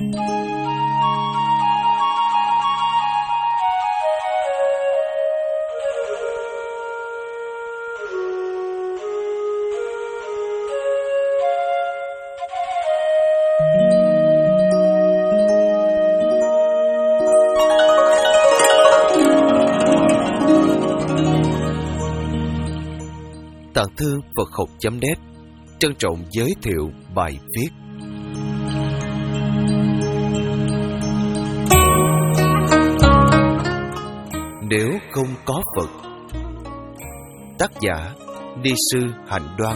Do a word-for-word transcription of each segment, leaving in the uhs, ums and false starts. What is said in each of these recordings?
Tạng Thư Phật học chấm net trân trọng giới thiệu bài viết Nếu không có Phật. Tác giả Ni sư Hạnh Đoan.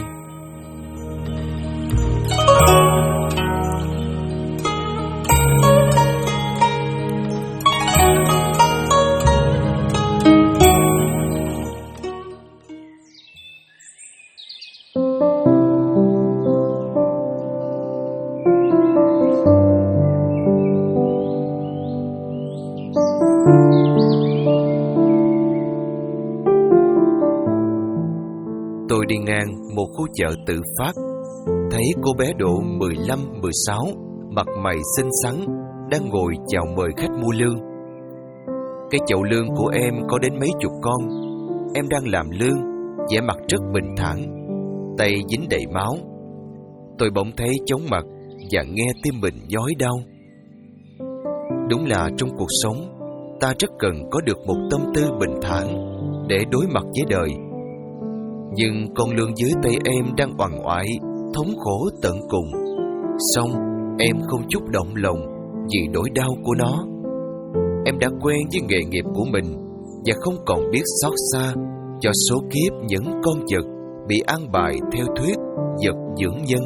Tôi đi ngang một khu chợ tự phát, thấy cô bé độ mười lăm mười sáu, mặt mày xinh xắn, đang ngồi chào mời khách mua lương. Cái chậu lương của em có đến mấy chục con. Em đang làm lương, vẻ mặt rất bình thản, tay dính đầy máu. Tôi bỗng thấy chóng mặt và nghe tim mình nhói đau. Đúng là trong cuộc sống, ta rất cần có được một tâm tư bình thản để đối mặt với đời. Nhưng con lương dưới tay em đang oằn oại, thống khổ tận cùng. Song em không chút động lòng vì nỗi đau của nó. Em đã quen với nghề nghiệp của mình và không còn biết xót xa cho số kiếp những con vật bị an bài theo thuyết vật dưỡng nhân.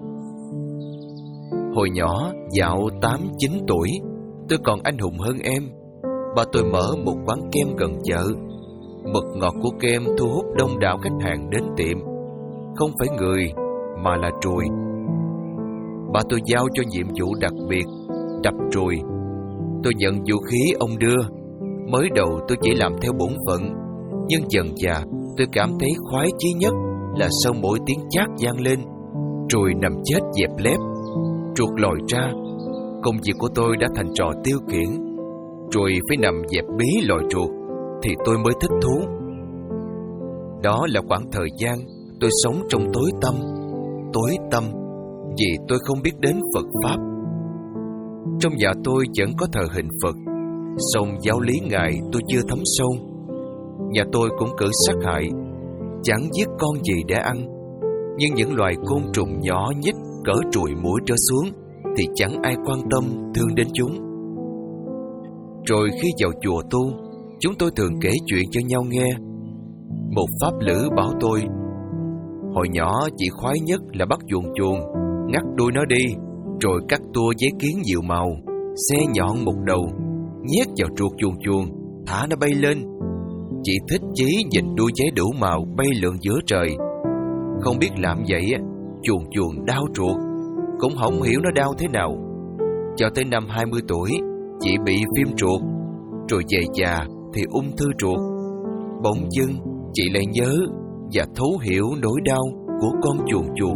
Hồi nhỏ, dạo tám chín tuổi, tôi còn anh hùng hơn em. Ba tôi mở một quán kem gần chợ. Mật ngọt của kem thu hút đông đảo khách hàng đến tiệm. Không phải người, mà là ruồi. Ba tôi giao cho nhiệm vụ đặc biệt, đập ruồi. Tôi nhận vũ khí ông đưa. Mới đầu tôi chỉ làm theo bổn phận, nhưng dần dà tôi cảm thấy khoái chí nhất là sau mỗi tiếng chát vang lên, ruồi nằm chết dẹp lép, ruột lòi ra. Công việc của tôi đã thành trò tiêu khiển. Ruồi phải nằm dẹp bí lòi ruột thì tôi mới thích thú. Đó là khoảng thời gian tôi sống trong tối tăm. Tối tăm vì tôi không biết đến Phật Pháp. Trong nhà tôi vẫn có thờ hình Phật, song giáo lý Ngài tôi chưa thấm sâu. Nhà tôi cũng cử sát hại, chẳng giết con gì để ăn. Nhưng những loài côn trùng nhỏ nhít cỡ ruồi muỗi trở xuống thì chẳng ai quan tâm thương đến chúng. Rồi khi vào chùa tu, chúng tôi thường kể chuyện cho nhau nghe. Một pháp lữ bảo tôi, hồi nhỏ chị khoái nhất là bắt chuồn chuồn, ngắt đuôi nó đi, rồi cắt tua giấy kiến nhiều màu, xe nhọn một đầu, nhét vào ruột chuồn chuồn, thả nó bay lên. Chị thích chí nhìn đuôi giấy đủ màu bay lượn giữa trời. Không biết làm vậy, chuồn chuồn đau ruột, cũng không hiểu nó đau thế nào. Cho tới năm hai mươi tuổi, chị bị viêm ruột, rồi về già thì ung thư ruột. Bỗng dưng chị lại nhớ và thấu hiểu nỗi đau của con chuồn chuồn.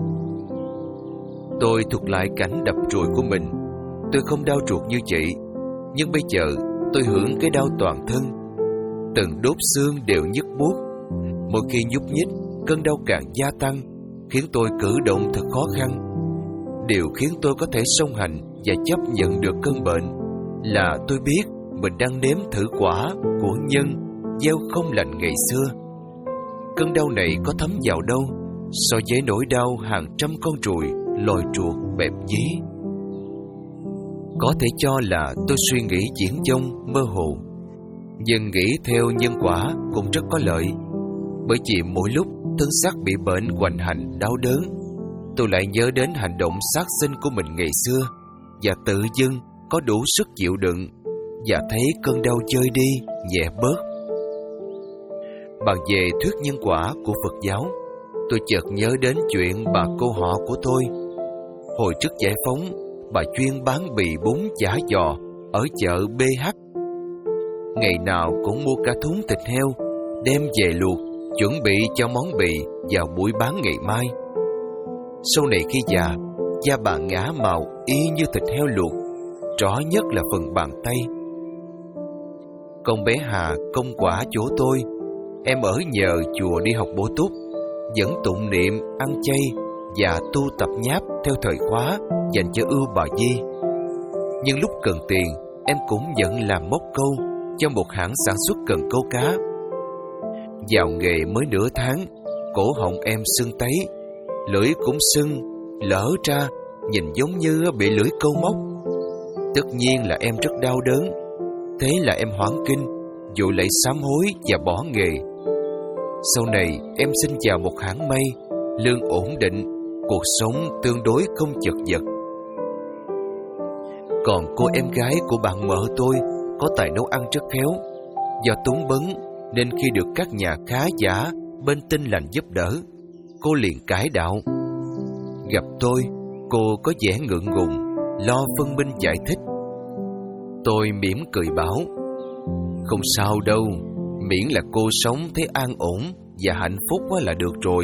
Tôi thuật lại cảnh đập ruồi của mình. Tôi không đau ruột như chị, nhưng bây giờ tôi hưởng cái đau toàn thân. Từng đốt xương đều nhức buốt. Mỗi khi nhúc nhích, cơn đau càng gia tăng, khiến tôi cử động thật khó khăn. Điều khiến tôi có thể song hành và chấp nhận được cơn bệnh là tôi biết mình đang nếm thử quả của nhân gieo không lành ngày xưa. Cơn đau này có thấm vào đâu so với nỗi đau hàng trăm con ruồi lòi ruột bẹp dí. Có thể cho là tôi suy nghĩ viển vông mơ hồ, nhưng nghĩ theo nhân quả cũng rất có lợi. Bởi vì mỗi lúc thân xác bị bệnh hoành hành đau đớn, tôi lại nhớ đến hành động sát sinh của mình ngày xưa và tự dưng có đủ sức chịu đựng và thấy cơn đau chơi đi nhẹ bớt. Bàn về thuyết nhân quả của Phật giáo, tôi chợt nhớ đến chuyện bà cô họ của tôi. Hồi trước giải phóng, bà chuyên bán bì bún chả giò ở chợ bê hát. Ngày nào cũng mua cả thúng thịt heo, đem về luộc, chuẩn bị cho món bì vào buổi bán ngày mai. Sau này khi già, Da bà ngả màu y như thịt heo luộc, rõ nhất là phần bàn tay. Con bé Hà công quả chỗ tôi. Em ở nhờ chùa đi học bổ túc, vẫn tụng niệm, ăn chay và tu tập nháp theo thời khóa dành cho ưu bà Di. Nhưng lúc cần tiền, em cũng vẫn làm móc câu cho một hãng sản xuất cần câu cá. Vào nghề mới nửa tháng, cổ họng em sưng tấy, lưỡi cũng sưng, lở ra, nhìn giống như bị lưỡi câu móc. Tất nhiên là em rất đau đớn. Thế là em hoảng kinh, rồi lại sám hối và bỏ nghề. Sau này em xin vào một hãng may, lương ổn định, cuộc sống tương đối không chật vật. Còn cô em gái của bạn mợ tôi có tài nấu ăn rất khéo. Do túng bấn nên khi được các nhà khá giả bên Tin Lành giúp đỡ, cô liền cải đạo. Gặp tôi, cô có vẻ ngượng ngùng, lo phân minh giải thích. Tôi mỉm cười bảo, không sao đâu, miễn là cô sống thấy an ổn và hạnh phúc quá là được rồi.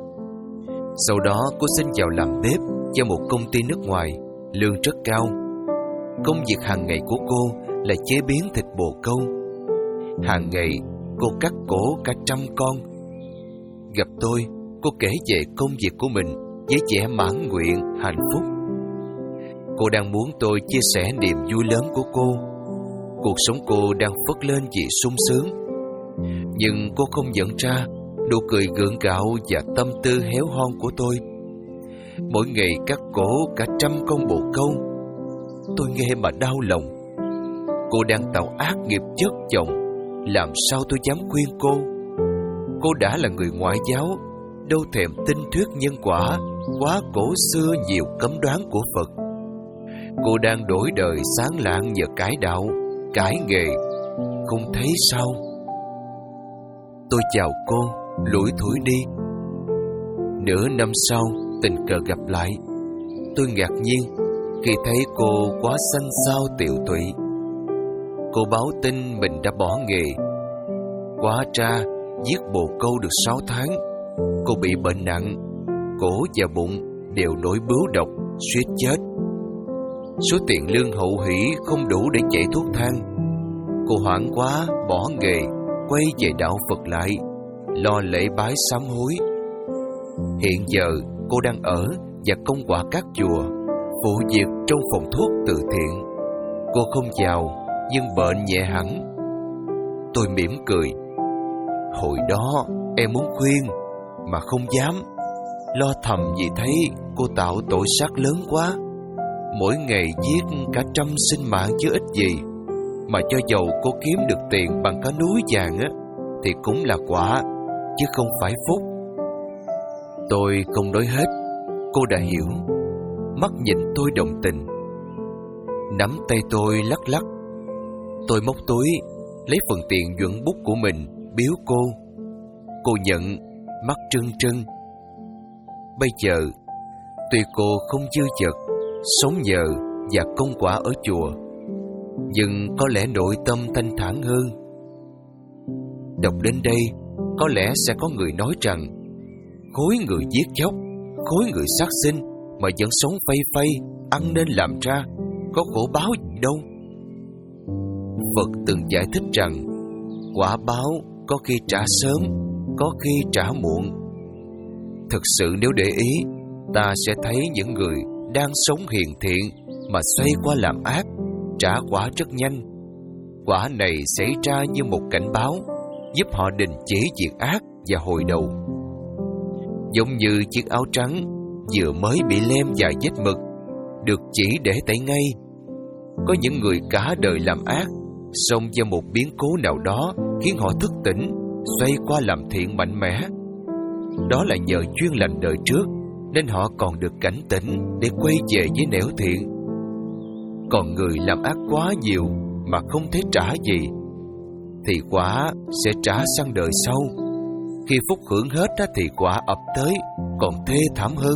Sau đó cô xin vào làm bếp cho một công ty nước ngoài, lương rất cao. Công việc hàng ngày của cô là chế biến thịt bồ câu. Hàng ngày cô cắt cổ cả trăm con. Gặp tôi, cô kể về công việc của mình với vẻ mãn nguyện, hạnh phúc. Cô đang muốn tôi chia sẻ niềm vui lớn của cô. Cuộc sống cô đang phất lên vì sung sướng. Nhưng cô không nhận ra nụ cười gượng gạo và tâm tư héo hon của tôi. Mỗi ngày cắt cổ cả trăm con bồ câu. Tôi nghe mà đau lòng. Cô đang tạo ác nghiệp chất chồng, làm sao tôi dám khuyên cô? Cô đã là người ngoại giáo, đâu thèm tin thuyết nhân quả, quá cổ xưa nhiều cấm đoán của Phật. Cô đang đổi đời sáng lạng nhờ cải đạo, cải nghề, không thấy sao? Tôi chào cô, lủi thủi đi. Nửa năm sau, tình cờ gặp lại. Tôi ngạc nhiên khi thấy cô quá xanh xao tiều tụy. Cô báo tin mình đã bỏ nghề. Quá ra, giết bồ câu được sáu tháng, cô bị bệnh nặng, cổ và bụng đều nổi bướu độc, suýt chết. Số tiền lương hậu hỷ không đủ để chạy thuốc thang. Cô hoảng quá, bỏ nghề, quay về đạo Phật lại, lo lễ bái sám hối. Hiện giờ cô đang ở và công quả các chùa, phụ việc trong phòng thuốc từ thiện. Cô không giàu nhưng bệnh nhẹ hẳn. Tôi mỉm cười. Hồi đó em muốn khuyên mà không dám, lo thầm vì thấy cô tạo tội sát lớn quá. Mỗi ngày giết cả trăm sinh mạng chứ ít gì. Mà cho dầu cô kiếm được tiền bằng cả núi vàng á, thì cũng là quả, chứ không phải phúc. Tôi không nói hết, cô đã hiểu. Mắt nhìn tôi đồng tình, nắm tay tôi lắc lắc. Tôi móc túi, lấy phần tiền nhuận bút của mình, biếu cô. Cô nhận, mắt trưng trưng. Bây giờ, tuy cô không dư dật, sống nhờ và công quả ở chùa, nhưng có lẽ nội tâm thanh thản hơn. Đọc đến đây, có lẽ sẽ có người nói rằng khối người giết chóc, khối người sát sinh mà vẫn sống phay phay, ăn nên làm ra, có khổ báo gì đâu. Phật từng giải thích rằng quả báo có khi trả sớm, có khi trả muộn. Thực sự nếu để ý, ta sẽ thấy những người đang sống hiền thiện mà xoay qua làm ác, trả quả rất nhanh. Quả này xảy ra như một cảnh báo, giúp họ đình chỉ việc ác và hồi đầu. Giống như chiếc áo trắng vừa mới bị lem vài vết mực, được chỉ để tẩy ngay. Có những người cả đời làm ác, xong do một biến cố nào đó khiến họ thức tỉnh, xoay qua làm thiện mạnh mẽ. Đó là nhờ duyên lành đời trước, nên họ còn được cảnh tỉnh để quay về với nẻo thiện. Còn người làm ác quá nhiều mà không thấy trả gì, thì quả sẽ trả sang đời sau. Khi phúc hưởng hết thì quả ập tới, còn thê thảm hơn.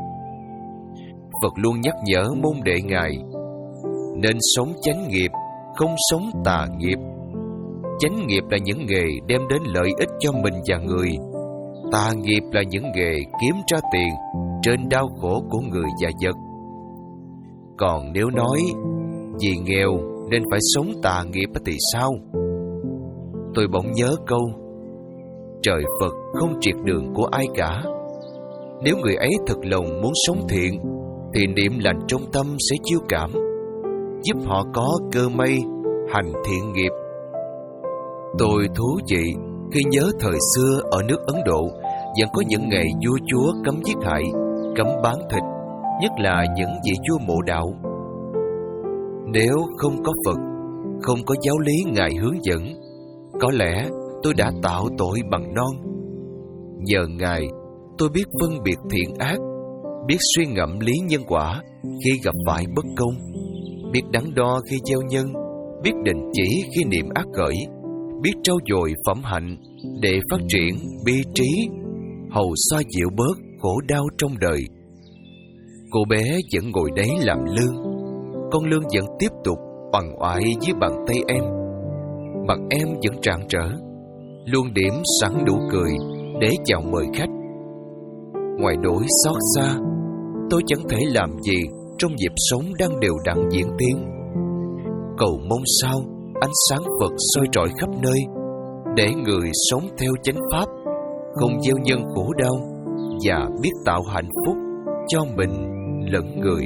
Phật luôn nhắc nhở môn đệ Ngài nên sống chánh nghiệp, không sống tà nghiệp. Chánh nghiệp là những nghề đem đến lợi ích cho mình và người. Tà nghiệp là những nghề kiếm ra tiền, trên đau khổ của người và vật. Còn nếu nói vì nghèo nên phải sống tà nghiệp thì sao? Tôi bỗng nhớ câu trời Phật không triệt đường của ai cả. Nếu người ấy thật lòng muốn sống thiện thì niệm lành trong tâm sẽ chiêu cảm, giúp họ có cơ may hành thiện nghiệp. Tôi thú vị khi nhớ thời xưa ở nước Ấn Độ vẫn có những ngày vua chúa cấm giết hại, cấm bán thịt, nhất là những vị vua mộ đạo. Nếu không có Phật, không có giáo lý Ngài hướng dẫn, có lẽ tôi đã tạo tội bằng non. Nhờ Ngài, tôi biết phân biệt thiện ác, biết suy ngẫm lý nhân quả khi gặp phải bất công, biết đắn đo khi gieo nhân, biết định chỉ khi niệm ác khởi, biết trau dồi phẩm hạnh để phát triển bi trí, hầu xoa dịu bớt khổ đau trong đời. Cô bé vẫn ngồi đấy làm lương, con lương vẫn tiếp tục bằng oại dưới bàn tay em. Mặt em vẫn rạng rỡ, luôn điểm sẵn nụ cười để chào mời khách. Ngoài nỗi xót xa, tôi chẳng thể làm gì trong nhịp sống đang đều đặn diễn tiến. Cầu mong sao ánh sáng Phật soi rọi khắp nơi, để người sống theo chánh pháp, không gieo nhân khổ đau và biết tạo hạnh phúc cho mình lẫn người.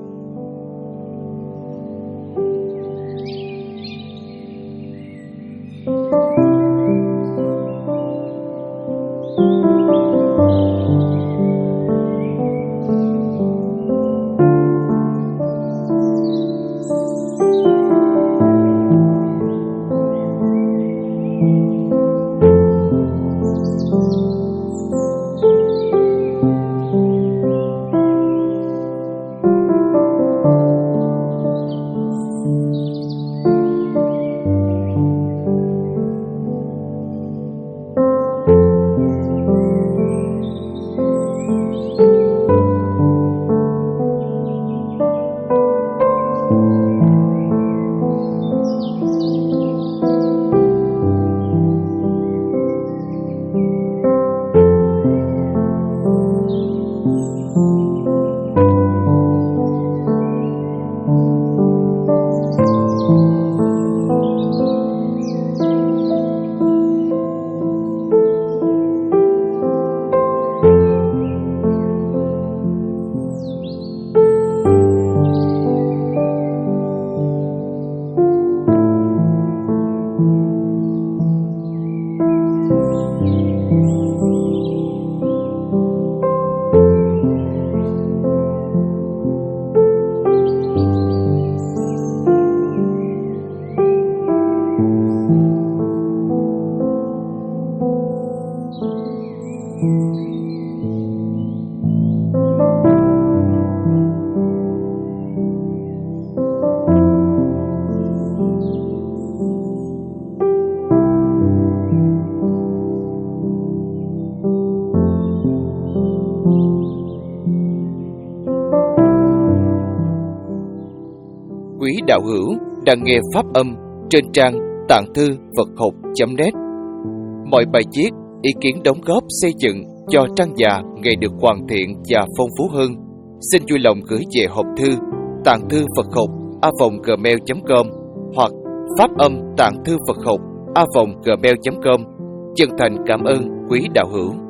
Quý đạo hữu đang nghe pháp âm trên trang tạng thư Phật học chấm net. Mọi bài viết, ý kiến đóng góp xây dựng cho trang già ngày được hoàn thiện và phong phú hơn, xin vui lòng gửi về hộp thư tạng thư Phật học a vòng gmail chấm com hoặc pháp âm tạng thư Phật học a vòng gmail chấm com. Chân thành cảm ơn quý đạo hữu.